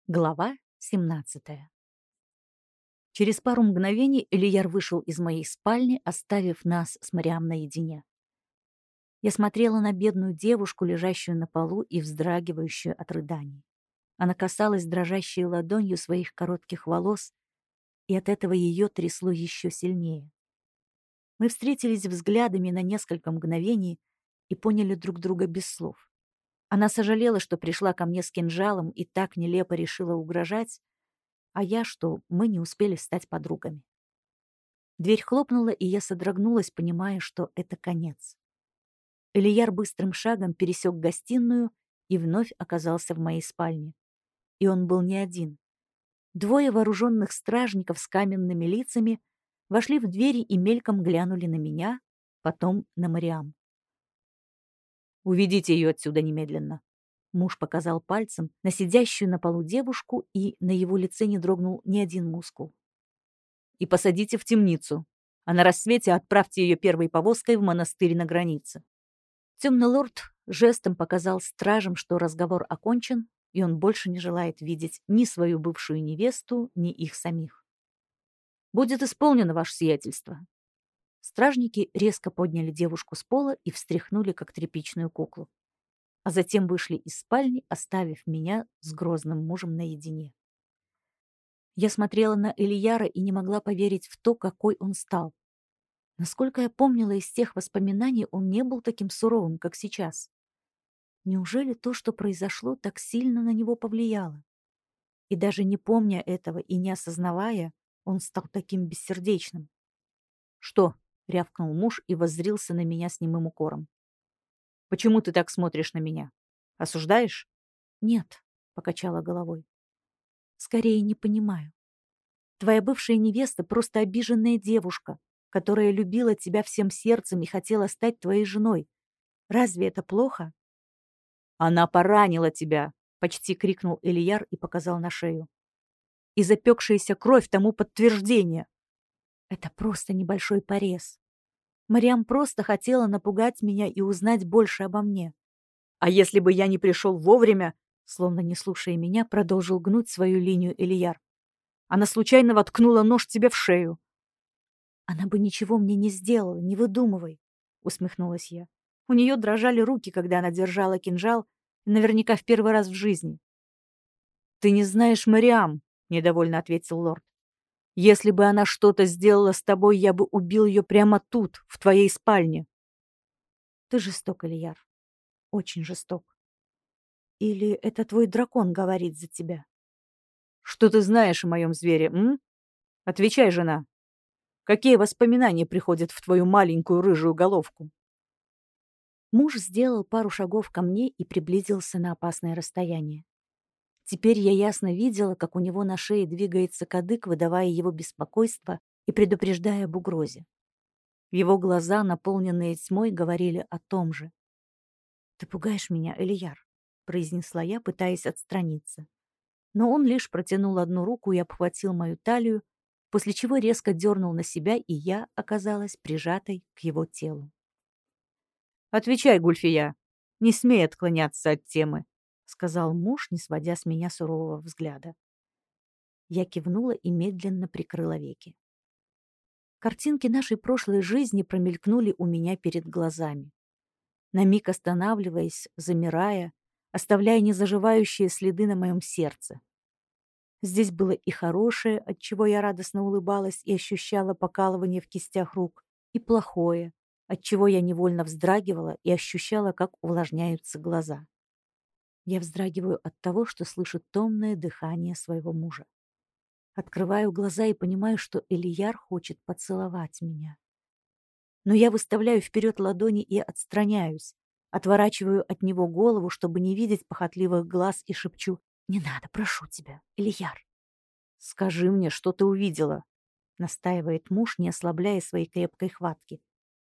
Глава 17. Через пару мгновений Элияр вышел из моей спальни, оставив нас с Мариам наедине. Я смотрела на бедную девушку, лежащую на полу и вздрагивающую от рыданий. Она касалась дрожащей ладонью своих коротких волос, и от этого ее трясло еще сильнее. Мы встретились взглядами на несколько мгновений и поняли друг друга без слов. Она сожалела, что пришла ко мне с кинжалом и так нелепо решила угрожать, а я, что мы не успели стать подругами. Дверь хлопнула, и я содрогнулась, понимая, что это конец. Элияр быстрым шагом пересек гостиную и вновь оказался в моей спальне. И он был не один. Двое вооруженных стражников с каменными лицами вошли в двери и мельком глянули на меня, потом на Мариам. «Уведите ее отсюда немедленно!» Муж показал пальцем на сидящую на полу девушку, и на его лице не дрогнул ни один мускул. «И посадите в темницу, а на рассвете отправьте ее первой повозкой в монастырь на границе». Темный лорд жестом показал стражам, что разговор окончен, и он больше не желает видеть ни свою бывшую невесту, ни их самих. «Будет исполнено, ваше сиятельство». Стражники резко подняли девушку с пола и встряхнули, как тряпичную куклу, а затем вышли из спальни, оставив меня с грозным мужем наедине. Я смотрела на Элияра и не могла поверить в то, какой он стал. Насколько я помнила из тех воспоминаний, он не был таким суровым, как сейчас. Неужели то, что произошло, так сильно на него повлияло? И даже не помня этого и не осознавая, он стал таким бессердечным. «Что?» — рявкнул муж и воззрился на меня с немым укором. «Почему ты так смотришь на меня? Осуждаешь?» «Нет», — покачала головой. «Скорее не понимаю. Твоя бывшая невеста просто обиженная девушка, которая любила тебя всем сердцем и хотела стать твоей женой. Разве это плохо?» «Она поранила тебя!» — почти крикнул Элияр и показал на шею. «И запекшаяся кровь тому подтверждение!» «Это просто небольшой порез. Мариам просто хотела напугать меня и узнать больше обо мне. А если бы я не пришел вовремя, словно не слушая меня, продолжил гнуть свою линию Элияр. Она случайно воткнула нож тебе в шею». «Она бы ничего мне не сделала, не выдумывай», — усмехнулась я. У нее дрожали руки, когда она держала кинжал, наверняка в первый раз в жизни. «Ты не знаешь Мариам», — недовольно ответил лорд. «Если бы она что-то сделала с тобой, я бы убил ее прямо тут, в твоей спальне». «Ты жесток, Ильяр, очень жесток. Или это твой дракон говорит за тебя?» «Что ты знаешь о моем звере, м? Отвечай, жена. Какие воспоминания приходят в твою маленькую рыжую головку?» Муж сделал пару шагов ко мне и приблизился на опасное расстояние. Теперь я ясно видела, как у него на шее двигается кадык, выдавая его беспокойство и предупреждая об угрозе. Его глаза, наполненные тьмой, говорили о том же. «Ты пугаешь меня, Элияр», — произнесла я, пытаясь отстраниться. Но он лишь протянул одну руку и обхватил мою талию, после чего резко дернул на себя, и я оказалась прижатой к его телу. «Отвечай, Гульфия, не смей отклоняться от темы», — сказал муж, не сводя с меня сурового взгляда. Я кивнула и медленно прикрыла веки. Картинки нашей прошлой жизни промелькнули у меня перед глазами. На миг останавливаясь, замирая, оставляя незаживающие следы на моем сердце. Здесь было и хорошее, от чего я радостно улыбалась и ощущала покалывание в кистях рук, и плохое, от чего я невольно вздрагивала и ощущала, как увлажняются глаза. Я вздрагиваю от того, что слышу томное дыхание своего мужа. Открываю глаза и понимаю, что Элияр хочет поцеловать меня. Но я выставляю вперед ладони и отстраняюсь, отворачиваю от него голову, чтобы не видеть похотливых глаз, и шепчу: «Не надо, прошу тебя, Элияр». «Скажи мне, что ты увидела?» — настаивает муж, не ослабляя своей крепкой хватки.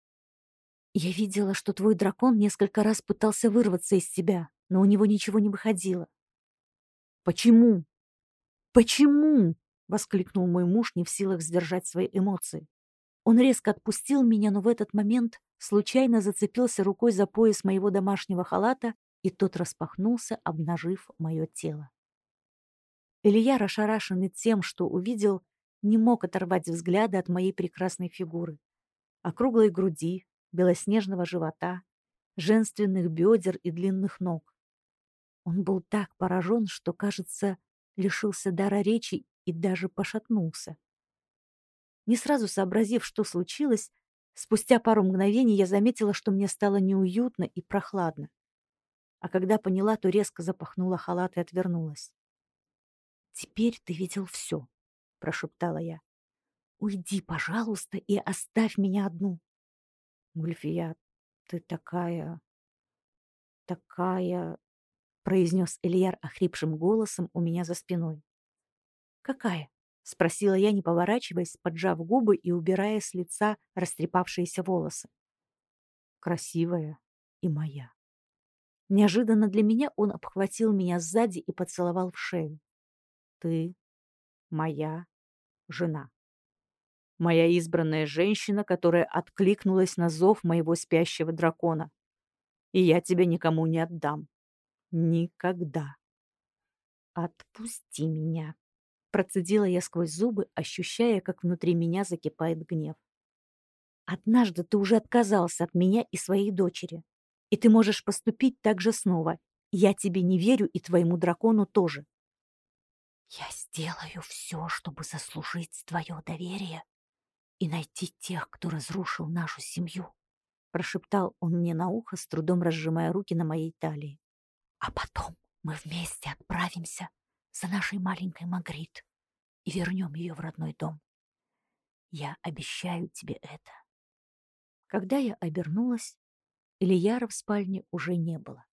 «Я видела, что твой дракон несколько раз пытался вырваться из тебя, но у него ничего не выходило». «Почему? Почему?» — воскликнул мой муж, не в силах сдержать свои эмоции. Он резко отпустил меня, но в этот момент случайно зацепился рукой за пояс моего домашнего халата, и тот распахнулся, обнажив мое тело. Илья, ошарашенный тем, что увидел, не мог оторвать взгляда от моей прекрасной фигуры, округлой груди, белоснежного живота, женственных бедер и длинных ног. Он был так поражен, что, кажется, лишился дара речи и даже пошатнулся. Не сразу сообразив, что случилось, спустя пару мгновений я заметила, что мне стало неуютно и прохладно. А когда поняла, то резко запахнула халат и отвернулась. «Теперь ты видел все», — прошептала я. «Уйди, пожалуйста, и оставь меня одну». «Гульфия, ты такая...» — произнес Ильяр охрипшим голосом у меня за спиной. «Какая?» — спросила я, не поворачиваясь, поджав губы и убирая с лица растрепавшиеся волосы. «Красивая и моя». Неожиданно для меня он обхватил меня сзади и поцеловал в шею. «Ты моя жена. Моя избранная женщина, которая откликнулась на зов моего спящего дракона. И я тебя никому не отдам. Никогда». «Отпусти меня», — процедила я сквозь зубы, ощущая, как внутри меня закипает гнев. «Однажды ты уже отказался от меня и своей дочери, и ты можешь поступить так же снова. Я тебе не верю и твоему дракону тоже». «Я сделаю все, чтобы заслужить твое доверие и найти тех, кто разрушил нашу семью», — прошептал он мне на ухо, с трудом разжимая руки на моей талии. «А потом мы вместе отправимся за нашей маленькой Магрит и вернем ее в родной дом. Я обещаю тебе это». Когда я обернулась, Ильяра в спальне уже не было.